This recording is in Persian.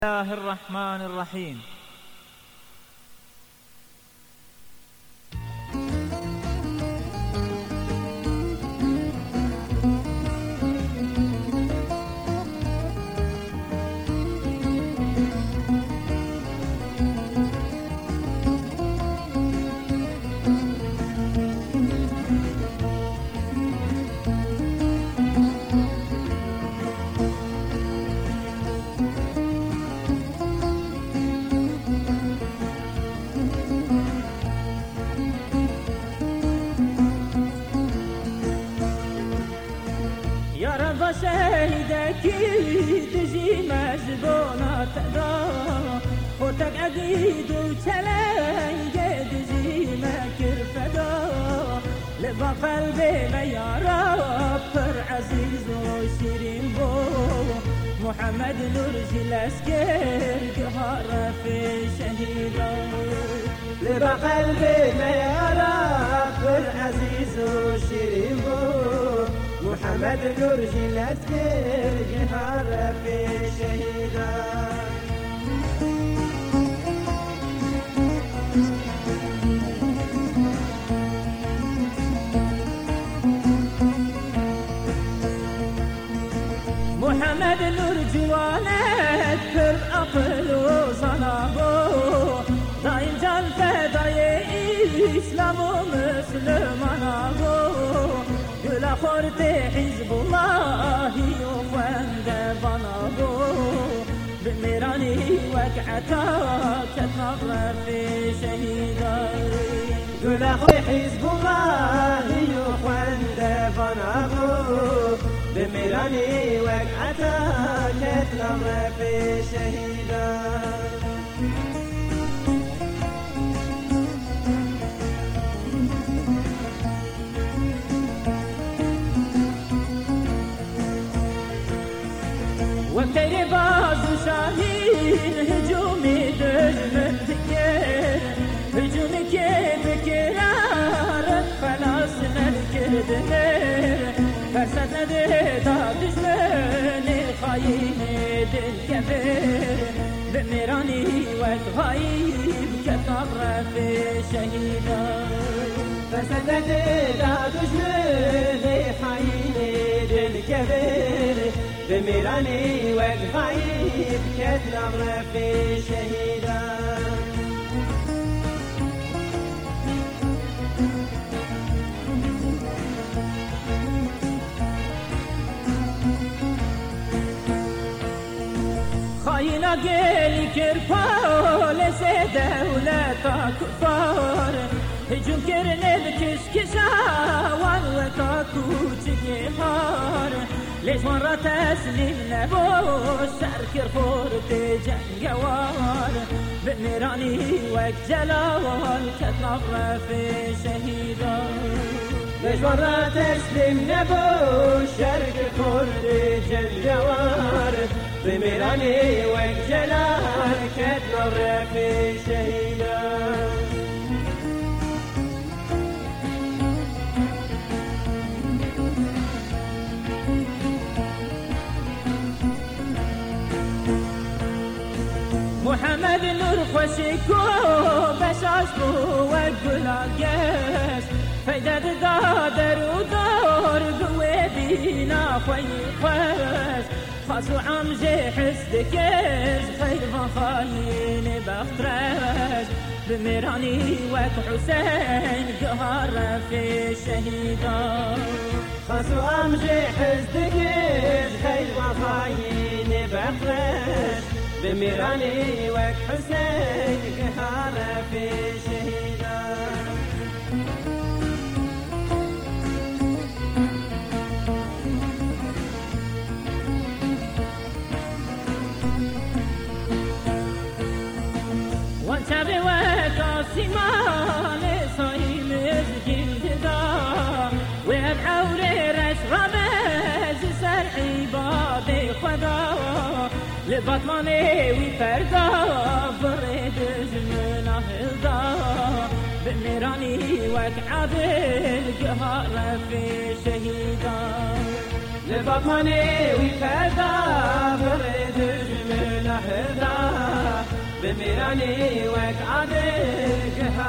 الله الرحمن الرحيم. شهيدك تجي مجبونة تقدر خوتك عديد وتلنج تجي مكر فدا لبا قلبي ما يا رب عزيز وشيرين بو محمد نرجي الاسكر قهر في شهيدا لبا قلبي ما يا رب عزيز وشيرين بو محمد نرجي الأسكر جهار في شهيدا محمد نرجي ولد أقل وصنابو دايم جان فداي إسلام ومسلمان أبو يلا خورتي حزب الله يوفند بنابو بميراني وقعتا كتنظر في شهيدا يلا خورتي حزب الله يوفند بنابو بميراني وقعتا كتنظر في شهيدا وكتير باز شاهين هجومي دجمن تكير هجومي كيف كرار خلاص نذكر دمير فرسد نديتا دجمني خايني دل كبير بميراني وكغايب كتر في شهيدا فرسد نديتا دجمني خايني دل كبير بميراني وقغايب كتنظر في شهيدا خاينا قيلي كرفال سي دولة كفار هجوم كرني بكشكشا وانوتاكو تجيهار ليش مرة تسليم نبو شركر خورتي جنجوار بميراني وك جلال كتنظر في شهيدا ليش مرة تسليم نبو شركر خورتي جنجوار بميراني وك جلال كتنظر في شهيدا محمد نور خوشيكو بشاش بو وقلاقس فايدة دادر ودار قوي بينا خوي خوش خاصو عمجي حسدكز خير فخاين بخترش بميراني وك حسين قهر في شهيدا خاصو عمجي حسدكز خير فخاين بخترش بميراني وك حسين قهر في شهيدا وانت بوك سيمان صايم الجلد دا وبعوري رش رمز سرعي بادي خدا لبطماني وفردا بريد جمنا هلدا بميراني وك عادل قهر في شهيدا لفاطماني ويكدا فرد جميل حدا بميراني وك عادك